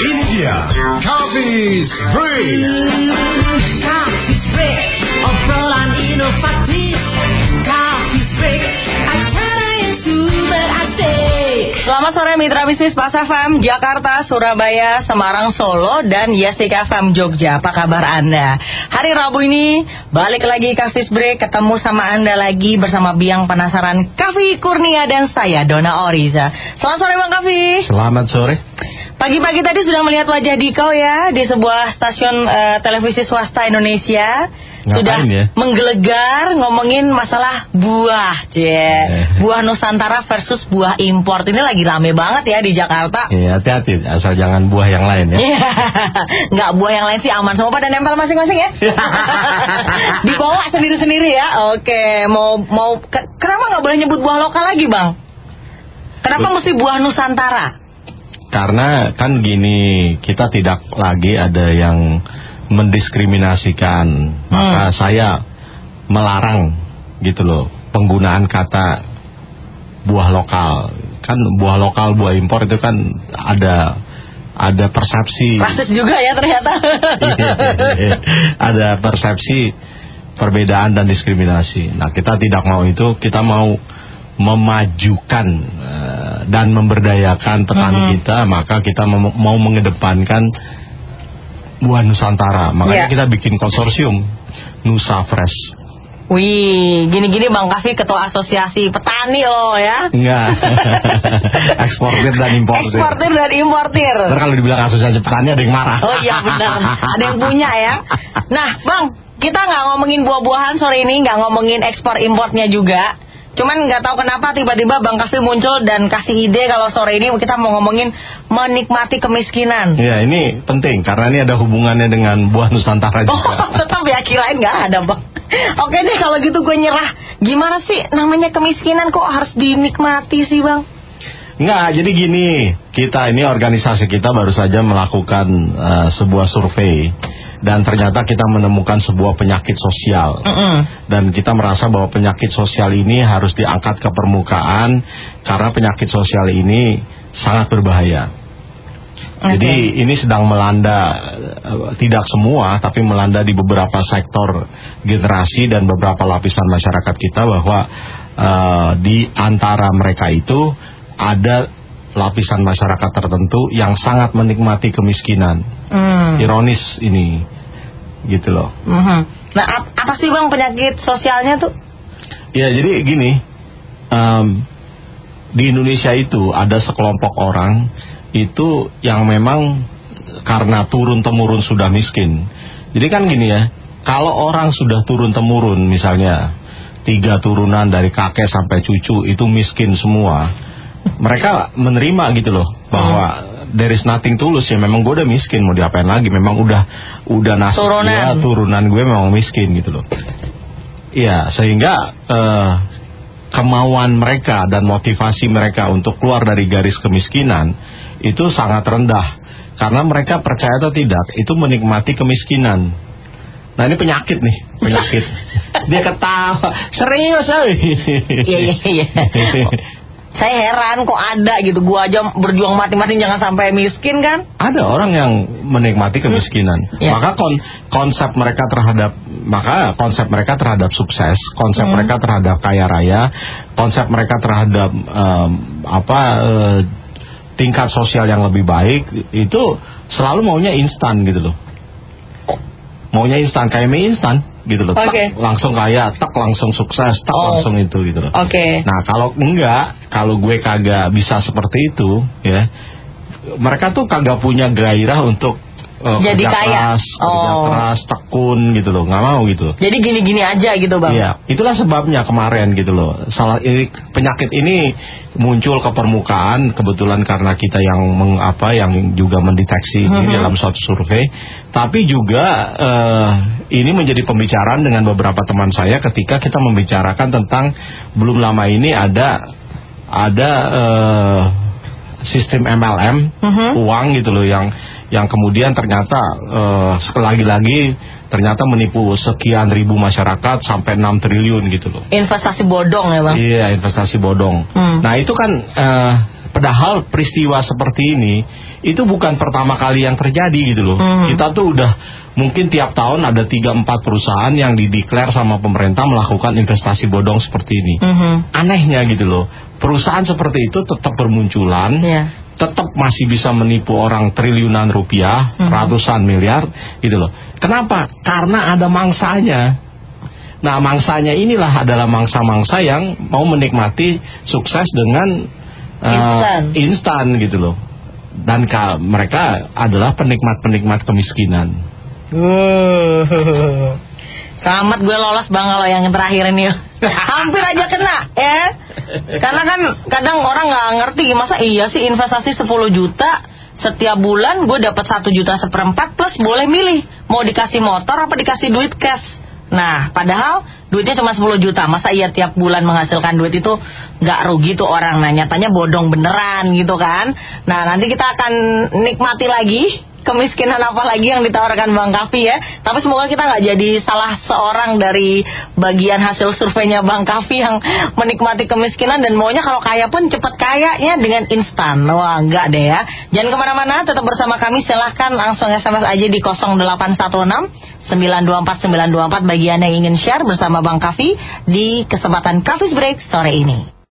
Ini dia Coffee Break. Coffee Break, obrolan inovatif. Coffee Break, acara yang super asik. Selamat sore mitra bisnis Pas FM Jakarta, Surabaya, Semarang, Solo, dan Yasik FM Jogja. Apa kabar Anda? Hari Rabu ini balik lagi Coffee Break, ketemu sama Anda lagi bersama Biang Penasaran Kavi Kurnia dan saya Dona Oriza. Selamat sore Bang Kavi. Selamat sore. Pagi-pagi tadi sudah melihat wajah Dikau ya di sebuah stasiun televisi swasta Indonesia. Ngapain sudah ya? Menggelegar ngomongin masalah buah, buah Nusantara versus buah impor. Ini lagi rame banget ya di Jakarta. Iya, hati-hati, asal jangan buah yang lain ya. Nggak, buah yang lain sih aman, semua pada nempel masing-masing ya. Dibawa sendiri-sendiri ya. Oke, kenapa nggak boleh nyebut buah lokal lagi Bang? Kenapa mesti buah Nusantara? Karena kan gini, kita tidak lagi ada yang mendiskriminasikan, maka saya melarang gitu loh penggunaan kata buah lokal. Kan buah lokal, buah impor itu kan ada persepsi. Rasis juga ya ternyata. Ada persepsi perbedaan dan diskriminasi. Nah, kita tidak mau itu, kita mau memajukan dan memberdayakan petani kita, maka kita mau mengedepankan buah Nusantara. Makanya kita bikin konsorsium Nusa Fresh. Wih, gini-gini Bang Kavi ketua asosiasi petani loh ya. Enggak. Eksportir dan importir. Eksportir dan importir. Ntar kalau dibilang asosiasi petani ada yang marah. Oh iya benar, ada yang punya ya. Nah Bang, kita nggak ngomongin buah-buahan sore ini, nggak ngomongin ekspor importnya juga. Cuman nggak tahu kenapa tiba-tiba Bang Kavi muncul dan kasih ide kalau sore ini kita mau ngomongin menikmati kemiskinan. Iya, ini penting karena ini ada hubungannya dengan buah Nusantara juga. Oh, tetap ya, kirain nggak ada Bang. Oke deh kalau gitu gue nyerah. Gimana sih namanya kemiskinan kok harus dinikmati sih Bang? Enggak, jadi gini, kita ini organisasi kita baru saja melakukan sebuah survei. Dan ternyata kita menemukan sebuah penyakit sosial. Dan kita merasa bahwa penyakit sosial ini harus diangkat ke permukaan, karena penyakit sosial ini sangat berbahaya. Jadi ini sedang melanda, tidak semua, tapi melanda di beberapa sektor generasi dan beberapa lapisan masyarakat kita, bahwa di antara mereka itu ada lapisan masyarakat tertentu yang sangat menikmati kemiskinan. Ironis ini, gitu loh. Nah, apa sih Bang penyakit sosialnya tuh? Ya, jadi gini, di Indonesia itu ada sekelompok orang itu yang memang karena turun-temurun sudah miskin. Jadi kan gini ya, kalau orang sudah turun-temurun, misalnya 3 turunan dari kakek sampai cucu itu miskin semua, mereka menerima gitu loh bahwa there is nothing tulus, ya memang gue udah miskin, mau diapain lagi, memang udah nasib gue, turunan gue memang miskin gitu loh. Iya, sehingga kemauan mereka dan motivasi mereka untuk keluar dari garis kemiskinan itu sangat rendah, karena mereka percaya atau tidak itu menikmati kemiskinan. Nah, ini penyakit nih, penyakit. Dia ketawa serius. Iya. Saya heran kok ada gitu. Gua aja berjuang mati-mati jangan sampai miskin kan. Ada orang yang menikmati kemiskinan. Maka konsep mereka terhadap sukses, konsep mereka terhadap kaya raya, konsep mereka terhadap tingkat sosial yang lebih baik itu selalu maunya instan gitu loh. Maunya instan, kayak mie instan gitu loh. Tak, langsung kaya, tak langsung sukses, tak langsung itu gitu loh. Nah, kalau gue kagak bisa seperti itu ya, mereka tuh kagak punya gairah untuk jadi kaya, kerja keras, tekun gitu loh, nggak mau gitu. Jadi gini-gini aja gitu Bang. Iya, itulah sebabnya kemarin gitu loh. Penyakit ini muncul ke permukaan kebetulan karena kita yang juga mendeteksi ini dalam suatu survei. Tapi juga ini menjadi pembicaraan dengan beberapa teman saya ketika kita membicarakan tentang belum lama ini ada sistem MLM uang gitu loh yang kemudian ternyata lagi-lagi ternyata menipu sekian ribu masyarakat sampai 6 triliun gitu loh. Investasi bodong ya Bang? Iya, investasi bodong. Nah itu kan Padahal peristiwa seperti ini itu bukan pertama kali yang terjadi gitu loh. Kita tuh udah mungkin tiap tahun ada 3-4 perusahaan yang dideklar sama pemerintah melakukan investasi bodong seperti ini. Anehnya gitu loh, perusahaan seperti itu tetap bermunculan, tetap masih bisa menipu orang triliunan rupiah, ratusan miliar gitu loh. Kenapa? Karena ada mangsanya. Nah, mangsanya inilah adalah mangsa-mangsa yang mau menikmati sukses dengan instan gitu loh. Dan mereka adalah penikmat-penikmat kemiskinan. Selamat, gue lolos Bang kalau yang terakhir ini. Hampir aja kena ya. Karena kan kadang orang nggak ngerti, masa iya sih investasi 10 juta setiap bulan gue dapat 1 juta seperempat plus boleh milih mau dikasih motor apa dikasih duit cash. Nah, padahal duitnya cuma 10 juta. Masa iya tiap bulan menghasilkan duit itu nggak rugi tuh orang. Nah, nyatanya bodong beneran gitu kan. Nah, nanti kita akan nikmati lagi kemiskinan apa lagi yang ditawarkan Bang Kavi ya. Tapi semoga kita nggak jadi salah seorang dari bagian hasil surveinya Bang Kavi yang menikmati kemiskinan dan maunya kalau kaya pun cepet kayanya dengan instan. Wah, enggak deh ya. Jangan kemana-mana, tetap bersama kami. Silahkan langsung SMS aja di 0816 924 924 bagi Anda yang ingin share bersama Bang Kavi di kesempatan Kavis Break sore ini.